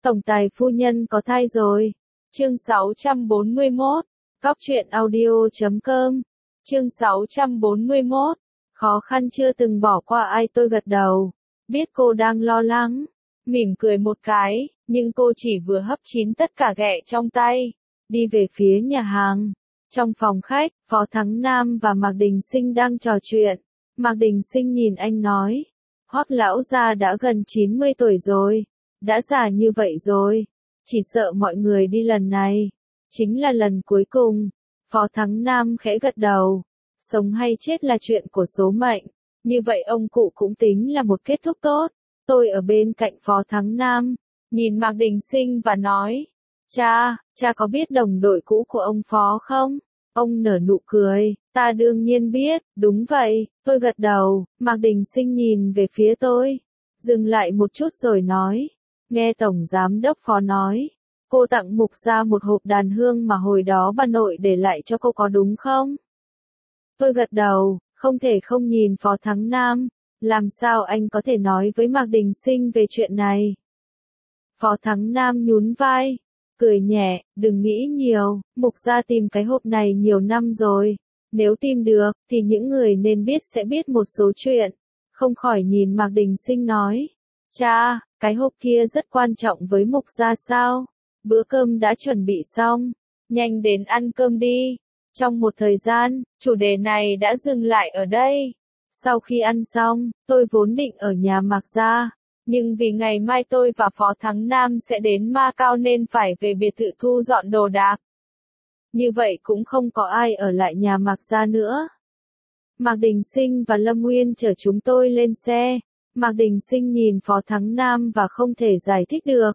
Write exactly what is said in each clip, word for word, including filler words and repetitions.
Tổng tài phu nhân có thai rồi. Chương sáu trăm bốn mươi mốt. Góc truyện audio chấm com. Chương sáu trăm bốn mươi mốt. Khó khăn chưa từng bỏ qua ai, tôi gật đầu. Biết cô đang lo lắng. Mỉm cười một cái, nhưng cô chỉ vừa hấp chín tất cả ghẹ trong tay. Đi về phía nhà hàng. Trong phòng khách, Phó Thắng Nam và Mạc Đình Sinh đang trò chuyện. Mạc Đình Sinh nhìn anh nói. Hoắc lão gia đã gần chín mươi tuổi rồi. Đã già như vậy rồi. Chỉ sợ mọi người đi lần này. Chính là lần cuối cùng. Phó Thắng Nam khẽ gật đầu. Sống hay chết là chuyện của số mệnh. Như vậy ông cụ cũng tính là một kết thúc tốt. Tôi ở bên cạnh Phó Thắng Nam. Nhìn Mạc Đình Sinh và nói. Cha, cha có biết đồng đội cũ của ông Phó không? Ông nở nụ cười. Ta đương nhiên biết. Đúng vậy. Tôi gật đầu. Mạc Đình Sinh nhìn về phía tôi. Dừng lại một chút rồi nói. Nghe Tổng Giám đốc Phó nói. Cô tặng Mục Gia một hộp đàn hương mà hồi đó bà nội để lại cho cô có đúng không? Tôi gật đầu. Không thể không nhìn Phó Thắng Nam. Làm sao anh có thể nói với Mạc Đình Sinh về chuyện này? Phó Thắng Nam nhún vai. Cười nhẹ, đừng nghĩ nhiều, Mục Gia tìm cái hộp này nhiều năm rồi. Nếu tìm được, thì những người nên biết sẽ biết một số chuyện. Không khỏi nhìn Mạc Đình Sinh nói. Cha, cái hộp kia rất quan trọng với Mục Gia sao? Bữa cơm đã chuẩn bị xong. Nhanh đến ăn cơm đi. Trong một thời gian, chủ đề này đã dừng lại ở đây. Sau khi ăn xong, tôi vốn định ở nhà Mạc Gia. Nhưng vì ngày mai tôi và Phó Thắng Nam sẽ đến Macau nên phải về biệt thự thu dọn đồ đạc. Như vậy cũng không có ai ở lại nhà Mạc Gia nữa. Mạc Đình Sinh và Lâm Nguyên chở chúng tôi lên xe. Mạc Đình Sinh nhìn Phó Thắng Nam và không thể giải thích được.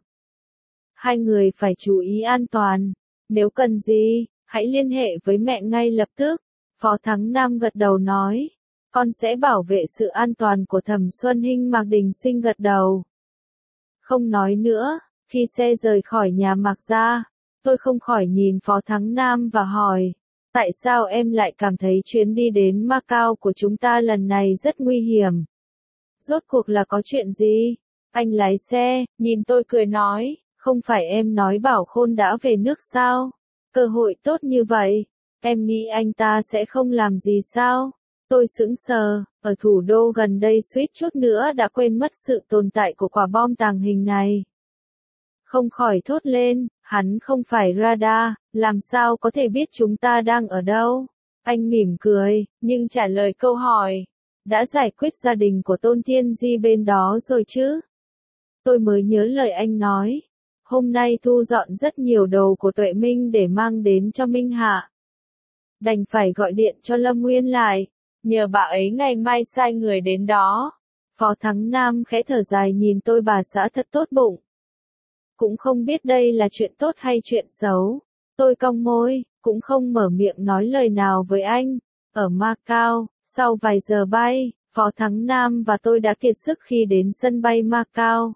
Hai người phải chú ý an toàn. Nếu cần gì, hãy liên hệ với mẹ ngay lập tức. Phó Thắng Nam gật đầu nói. Con sẽ bảo vệ sự an toàn của Thẩm Xuân Hinh. Mạc Đình Sinh gật đầu. Không nói nữa, khi xe rời khỏi nhà Mạc Gia, tôi không khỏi nhìn Phó Thắng Nam và hỏi. Tại sao em lại cảm thấy chuyến đi đến Macau của chúng ta lần này rất nguy hiểm? Rốt cuộc là có chuyện gì? Anh lái xe, nhìn tôi cười nói. Không phải em nói Bảo Khôn đã về nước sao? Cơ hội tốt như vậy, em nghĩ anh ta sẽ không làm gì sao? Tôi sững sờ, ở thủ đô gần đây suýt chút nữa đã quên mất sự tồn tại của quả bom tàng hình này. Không khỏi thốt lên, hắn không phải radar, làm sao có thể biết chúng ta đang ở đâu? Anh mỉm cười, nhưng trả lời câu hỏi. Đã giải quyết gia đình của Tôn Thiên Di bên đó rồi chứ? Tôi mới nhớ lời anh nói. Hôm nay thu dọn rất nhiều đồ của Tuệ Minh để mang đến cho Minh Hạ. Đành phải gọi điện cho Lâm Nguyên lại. Nhờ bà ấy ngày mai sai người đến đó. Phó Thắng Nam khẽ thở dài nhìn tôi. Bà xã thật tốt bụng. Cũng không biết đây là chuyện tốt hay chuyện xấu. Tôi cong môi, cũng không mở miệng nói lời nào với anh. Ở Macau, sau vài giờ bay, Phó Thắng Nam và tôi đã kiệt sức khi đến sân bay Macau.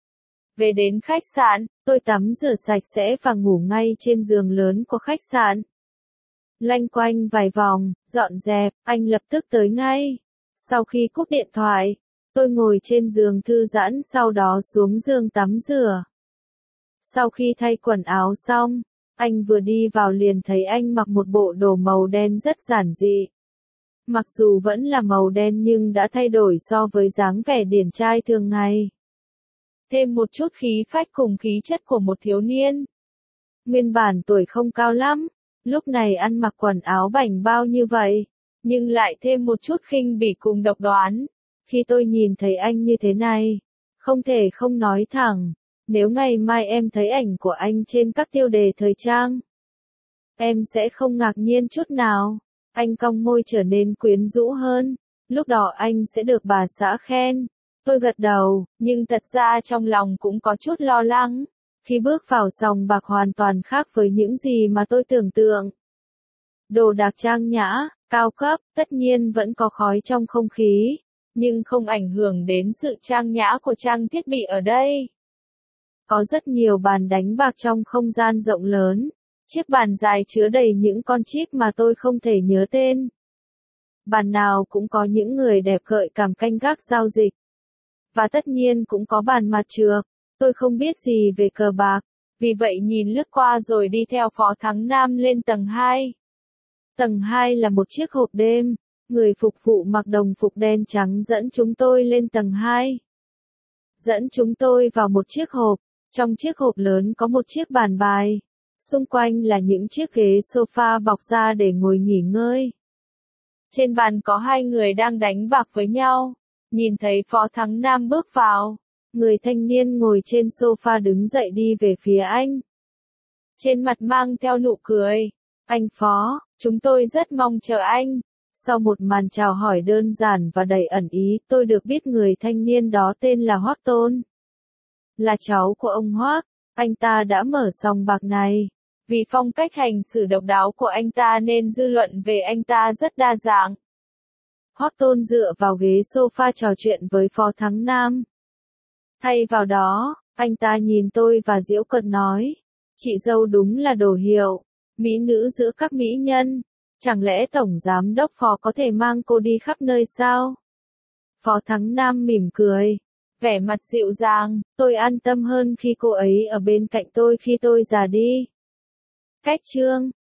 Về đến khách sạn, tôi tắm rửa sạch sẽ và ngủ ngay trên giường lớn của khách sạn. Loanh quanh vài vòng, dọn dẹp, anh lập tức tới ngay. Sau khi cúp điện thoại, tôi ngồi trên giường thư giãn, sau đó xuống giường tắm rửa. Sau khi thay quần áo xong, anh vừa đi vào liền thấy anh mặc một bộ đồ màu đen rất giản dị. Mặc dù vẫn là màu đen nhưng đã thay đổi so với dáng vẻ điển trai thường ngày. Thêm một chút khí phách cùng khí chất của một thiếu niên. Nguyên bản tuổi không cao lắm. Lúc này ăn mặc quần áo bảnh bao như vậy, nhưng lại thêm một chút khinh bỉ cùng độc đoán. Khi tôi nhìn thấy anh như thế này, không thể không nói thẳng, nếu ngày mai em thấy ảnh của anh trên các tiêu đề thời trang, em sẽ không ngạc nhiên chút nào. Anh cong môi trở nên quyến rũ hơn, lúc đó anh sẽ được bà xã khen. Tôi gật đầu, nhưng thật ra trong lòng cũng có chút lo lắng. Khi bước vào sòng bạc hoàn toàn khác với những gì mà tôi tưởng tượng. Đồ đạc trang nhã, cao cấp, tất nhiên vẫn có khói trong không khí, nhưng không ảnh hưởng đến sự trang nhã của trang thiết bị ở đây. Có rất nhiều bàn đánh bạc trong không gian rộng lớn, chiếc bàn dài chứa đầy những con chip mà tôi không thể nhớ tên. Bàn nào cũng có những người đẹp gợi cảm canh gác giao dịch. Và tất nhiên cũng có bàn mặt trược. Tôi không biết gì về cờ bạc, vì vậy nhìn lướt qua rồi đi theo Phó Thắng Nam lên tầng hai. Tầng hai là một chiếc hộp đêm, người phục vụ mặc đồng phục đen trắng dẫn chúng tôi lên tầng hai. Dẫn chúng tôi vào một chiếc hộp, trong chiếc hộp lớn có một chiếc bàn bài, xung quanh là những chiếc ghế sofa bọc ra để ngồi nghỉ ngơi. Trên bàn có hai người đang đánh bạc với nhau, nhìn thấy Phó Thắng Nam bước vào, người thanh niên ngồi trên sofa đứng dậy đi về phía anh. Trên mặt mang theo nụ cười, anh Phó, chúng tôi rất mong chờ anh. Sau một màn chào hỏi đơn giản và đầy ẩn ý, tôi được biết người thanh niên đó tên là Hoắc Tôn. Là cháu của ông Hoắc, anh ta đã mở sòng bạc này. Vì phong cách hành xử độc đáo của anh ta nên dư luận về anh ta rất đa dạng. Hoắc Tôn dựa vào ghế sofa trò chuyện với Phó Thắng Nam. Thay vào đó, anh ta nhìn tôi và giễu cợt nói, chị dâu đúng là đồ hiệu, mỹ nữ giữa các mỹ nhân. Chẳng lẽ Tổng Giám đốc Phó có thể mang cô đi khắp nơi sao? Phó Thắng Nam mỉm cười, vẻ mặt dịu dàng, tôi an tâm hơn khi cô ấy ở bên cạnh tôi khi tôi già đi. Cách chương